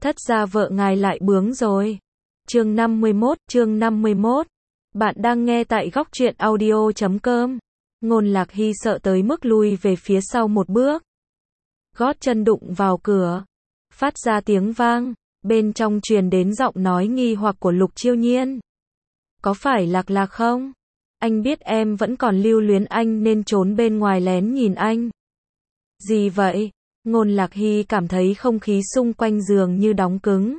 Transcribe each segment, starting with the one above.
thất gia vợ ngài lại bướng rồi. Chương 51. Bạn đang nghe tại góc truyện audio.com. Ngôn Lạc Hy sợ tới mức lui về phía sau một bước. Gót chân đụng vào cửa, phát ra tiếng vang, bên trong truyền đến giọng nói nghi hoặc của Lục Chiêu Nhiên. Có phải Lạc Lạc không? Anh biết em vẫn còn lưu luyến anh nên trốn bên ngoài lén nhìn anh. Gì vậy? Ngôn Lạc Hy cảm thấy không khí xung quanh giường như đóng cứng.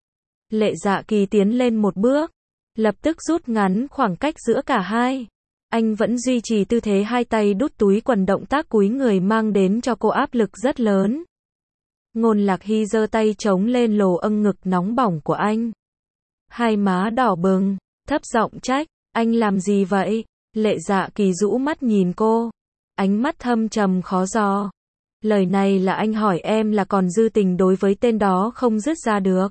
Lệ Dạ Kỳ tiến lên một bước, lập tức rút ngắn khoảng cách giữa cả hai. Anh vẫn duy trì tư thế hai tay đút túi quần, động tác cúi người mang đến cho cô áp lực rất lớn. Ngôn Lạc Hy giơ tay chống lên lồ ngực nóng bỏng của anh. Hai má đỏ bừng, thấp giọng trách, anh làm gì vậy? Lệ Dạ Kỳ rũ mắt nhìn cô, ánh mắt thâm trầm khó dò. Lời này là anh hỏi em là còn dư tình đối với tên đó không dứt ra được.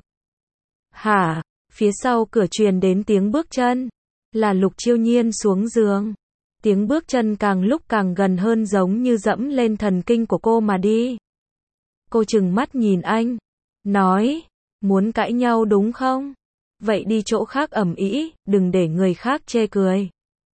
Hả? Phía sau cửa truyền đến tiếng bước chân. Là Lục Chiêu Nhiên xuống giường. Tiếng bước chân càng lúc càng gần hơn, giống như dẫm lên thần kinh của cô mà đi. Cô trừng mắt nhìn anh, nói, muốn cãi nhau đúng không? Vậy đi chỗ khác ầm ĩ, đừng để người khác chê cười.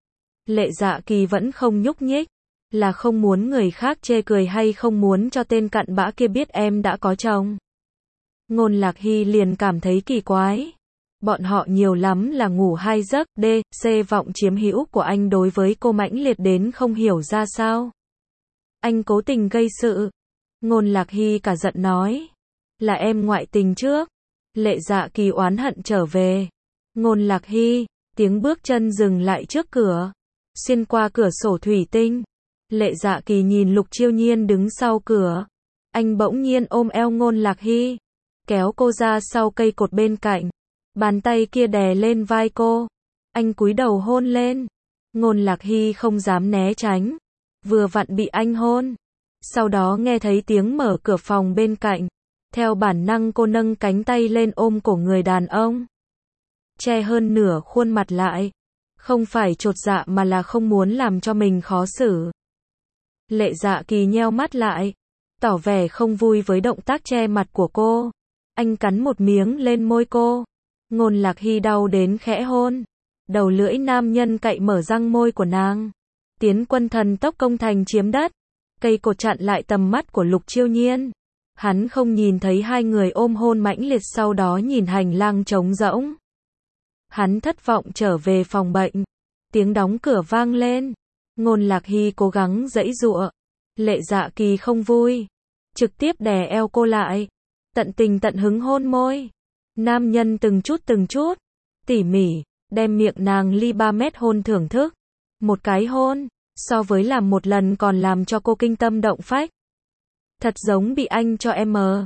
Lệ Dạ Kỳ vẫn không nhúc nhích. Là không muốn người khác chê cười hay không muốn cho tên cặn bã kia biết em đã có chồng? Ngôn Lạc Hy liền cảm thấy kỳ quái. Bọn họ nhiều lắm là ngủ 2 giấc, vọng chiếm hữu của anh đối với cô mãnh liệt đến không hiểu ra sao. Anh cố tình gây sự. Ngôn Lạc Hy cả giận nói. Là em ngoại tình trước. Lệ Dạ Kỳ oán hận trở về. Ngôn Lạc Hy, tiếng bước chân dừng lại trước cửa. Xuyên qua cửa sổ thủy tinh. Lệ Dạ Kỳ nhìn Lục Chiêu Nhiên đứng sau cửa. Anh bỗng nhiên ôm eo Ngôn Lạc Hy, kéo cô ra sau cây cột bên cạnh. Bàn tay kia đè lên vai cô. Anh cúi đầu hôn lên. Ngôn Lạc Hy không dám né tránh. Vừa vặn bị anh hôn. Sau đó nghe thấy tiếng mở cửa phòng bên cạnh. Theo bản năng cô nâng cánh tay lên ôm cổ người đàn ông. Che hơn nửa khuôn mặt lại. Không phải chột dạ mà là không muốn làm cho mình khó xử. Lệ Dạ Kỳ nheo mắt lại, tỏ vẻ không vui với động tác che mặt của cô. Anh cắn một miếng lên môi cô. Ngôn Lạc Hy đau đến khẽ hôn. Đầu lưỡi nam nhân cậy mở răng môi của nàng. Tiến quân thần tốc công thành chiếm đất. Cây cột chặn lại tầm mắt của Lục Chiêu Nhiên. Hắn không nhìn thấy hai người ôm hôn mãnh liệt, sau đó nhìn hành lang trống rỗng. Hắn thất vọng trở về phòng bệnh. Tiếng đóng cửa vang lên. Ngôn Lạc Hy cố gắng giãy giụa. Lệ Dạ Kỳ không vui, trực tiếp đè eo cô lại, tận tình tận hứng hôn môi. Nam nhân từng chút, tỉ mỉ, đem miệng nàng ly 3 mét hôn thưởng thức. Một cái hôn, so với làm một lần còn làm cho cô kinh tâm động phách. Thật giống bị anh cho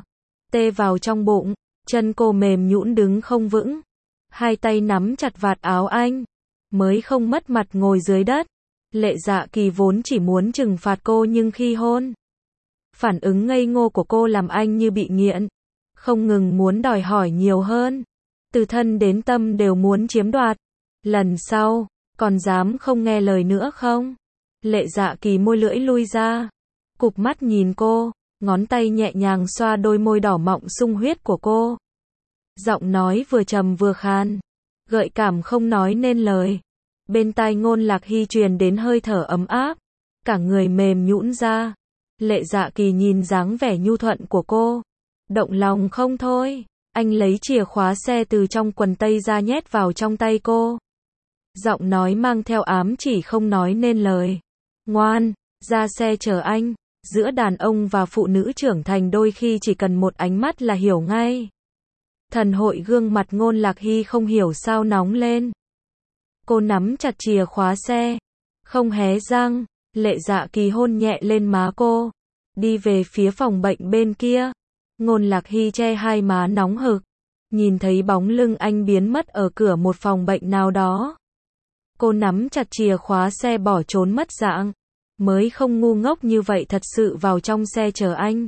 tê vào trong bụng, chân cô mềm nhũn đứng không vững. Hai tay nắm chặt vạt áo anh, mới không mất mặt ngồi dưới đất. Lệ Dạ Kỳ vốn chỉ muốn trừng phạt cô, nhưng khi hôn, phản ứng ngây ngô của cô làm anh như bị nghiện, không ngừng muốn đòi hỏi nhiều hơn, từ thân đến tâm đều muốn chiếm đoạt. Lần sau, còn dám không nghe lời nữa không? Lệ Dạ Kỳ môi lưỡi lui ra, cụp mắt nhìn cô, ngón tay nhẹ nhàng xoa đôi môi đỏ mọng sung huyết của cô. Giọng nói vừa trầm vừa khan, gợi cảm không nói nên lời. Bên tai Ngôn Lạc Hy truyền đến hơi thở ấm áp, cả người mềm nhũn ra. Lệ Dạ Kỳ nhìn dáng vẻ nhu thuận của cô, động lòng không thôi. Anh lấy chìa khóa xe từ trong quần tây ra nhét vào trong tay cô. Giọng nói mang theo ám chỉ không nói nên lời. Ngoan, ra xe chờ anh. Giữa đàn ông và phụ nữ trưởng thành đôi khi chỉ cần một ánh mắt là hiểu ngay. Thần hội gương mặt Ngôn Lạc Hy không hiểu sao nóng lên. Cô nắm chặt chìa khóa xe, không hé răng. Lệ Dạ Kỳ hôn nhẹ lên má cô, đi về phía phòng bệnh bên kia. Ngôn Lạc Hy che hai má nóng hực, nhìn thấy bóng lưng anh biến mất ở cửa một phòng bệnh nào đó. Cô nắm chặt chìa khóa xe bỏ trốn mất dạng, mới không ngu ngốc như vậy thật sự vào trong xe chờ anh.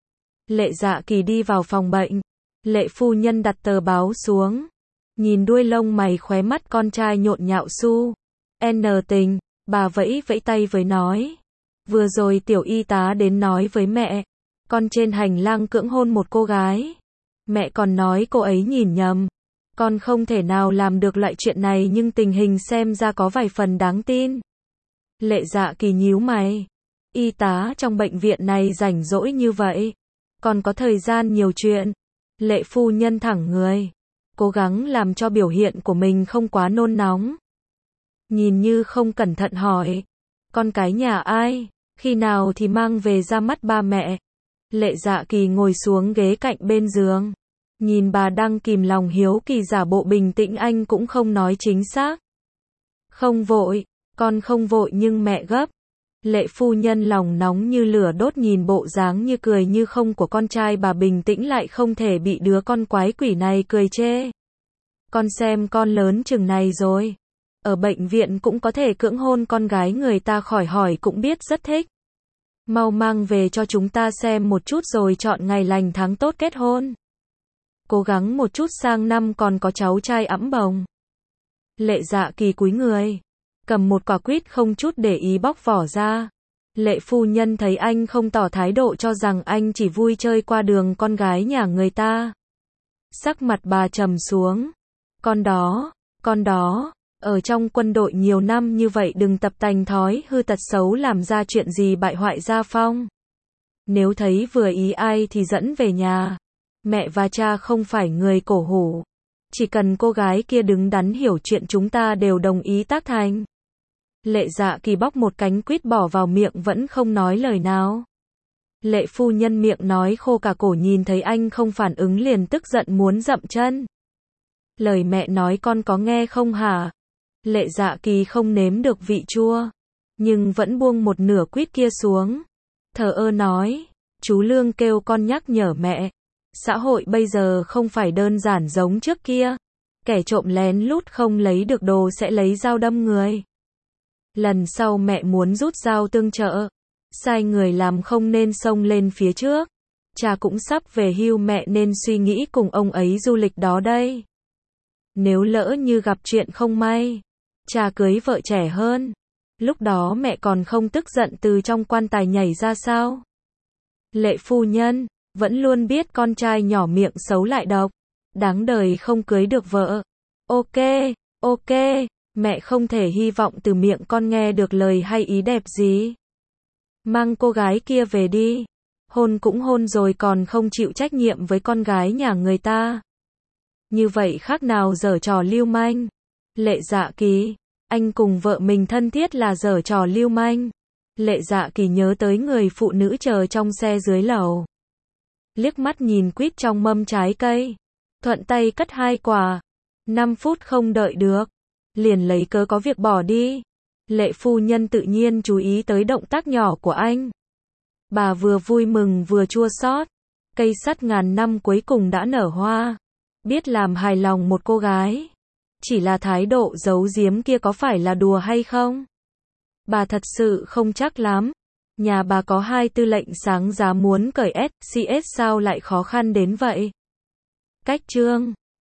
Lệ Dạ Kỳ đi vào phòng bệnh, Lệ phu nhân đặt tờ báo xuống. Nhìn đuôi lông mày khóe mắt con trai nhộn nhạo su. Tình, bà vẫy vẫy tay với nói. Vừa rồi tiểu y tá đến nói với mẹ. Con trên hành lang cưỡng hôn một cô gái. Mẹ còn nói cô ấy nhìn nhầm. Con không thể nào làm được loại chuyện này nhưng tình hình xem ra có vài phần đáng tin. Lệ Dạ Kỳ nhíu mày. Y tá trong bệnh viện này rảnh rỗi như vậy. Còn có thời gian nhiều chuyện. Lệ phu nhân thẳng người. Cố gắng làm cho biểu hiện của mình không quá nôn nóng. Nhìn như không cẩn thận hỏi. Con cái nhà ai? Khi nào thì mang về ra mắt ba mẹ? Lệ Dạ Kỳ ngồi xuống ghế cạnh bên giường. Nhìn bà đang kìm lòng hiếu kỳ giả bộ bình tĩnh, anh cũng không nói chính xác. Không vội, con không vội nhưng mẹ gấp. Lệ phu nhân lòng nóng như lửa đốt nhìn bộ dáng như cười như không của con trai bà bình tĩnh lại không thể bị đứa con quái quỷ này cười chê. Con xem con lớn chừng này rồi. Ở bệnh viện cũng có thể cưỡng hôn con gái người ta, khỏi hỏi cũng biết rất thích. Mau mang về cho chúng ta xem một chút rồi chọn ngày lành tháng tốt kết hôn. Cố gắng một chút, sang năm còn có cháu trai ẵm bồng. Lệ Dạ Kỳ cúi người, cầm một quả quýt không chút để ý bóc vỏ ra. Lệ phu nhân thấy anh không tỏ thái độ, cho rằng anh chỉ vui chơi qua đường con gái nhà người ta. Sắc mặt bà trầm xuống. Con đó, ở trong quân đội nhiều năm như vậy đừng tập tành thói hư tật xấu làm ra chuyện gì bại hoại gia phong. Nếu thấy vừa ý ai thì dẫn về nhà. Mẹ và cha không phải người cổ hủ. Chỉ cần cô gái kia đứng đắn hiểu chuyện chúng ta đều đồng ý tác thành. Lệ Dạ Kỳ bóc một cánh quýt bỏ vào miệng vẫn không nói lời nào. Lệ phu nhân miệng nói khô cả cổ, nhìn thấy anh không phản ứng liền tức giận muốn dậm chân. Lời mẹ nói con có nghe không hả? Lệ Dạ Kỳ không nếm được vị chua, nhưng vẫn buông một nửa quýt kia xuống. Thờ ơ nói, chú Lương kêu con nhắc nhở mẹ. Xã hội bây giờ không phải đơn giản giống trước kia. Kẻ trộm lén lút không lấy được đồ sẽ lấy dao đâm người. Lần sau mẹ muốn rút dao tương trợ, sai người làm không nên xông lên phía trước. Cha cũng sắp về hưu, mẹ nên suy nghĩ cùng ông ấy du lịch đó đây. Nếu lỡ như gặp chuyện không may, cha cưới vợ trẻ hơn, lúc đó mẹ còn không tức giận từ trong quan tài nhảy ra sao? Lệ phu nhân vẫn luôn biết con trai nhỏ miệng xấu lại độc, đáng đời không cưới được vợ. Ok, mẹ không thể hy vọng từ miệng con nghe được lời hay ý đẹp gì. Mang cô gái kia về đi. Hôn cũng hôn rồi còn không chịu trách nhiệm với con gái nhà người ta. Như vậy khác nào giở trò lưu manh. Lệ Dạ Kỳ, anh cùng vợ mình thân thiết là giở trò lưu manh. Lệ Dạ Kỳ nhớ tới người phụ nữ chờ trong xe dưới lầu. Liếc mắt nhìn quýt trong mâm trái cây, thuận tay cất 2 quả. 5 phút không đợi được, liền lấy cớ có việc bỏ đi. Lệ phu nhân tự nhiên chú ý tới động tác nhỏ của anh. Bà vừa vui mừng vừa chua xót. Cây sắt ngàn năm cuối cùng đã nở hoa. Biết làm hài lòng một cô gái. Chỉ là thái độ giấu giếm kia có phải là đùa hay không? Bà thật sự không chắc lắm. Nhà bà có 2 tư lệnh sáng giá muốn cởi SCS sao lại khó khăn đến vậy? Cách chương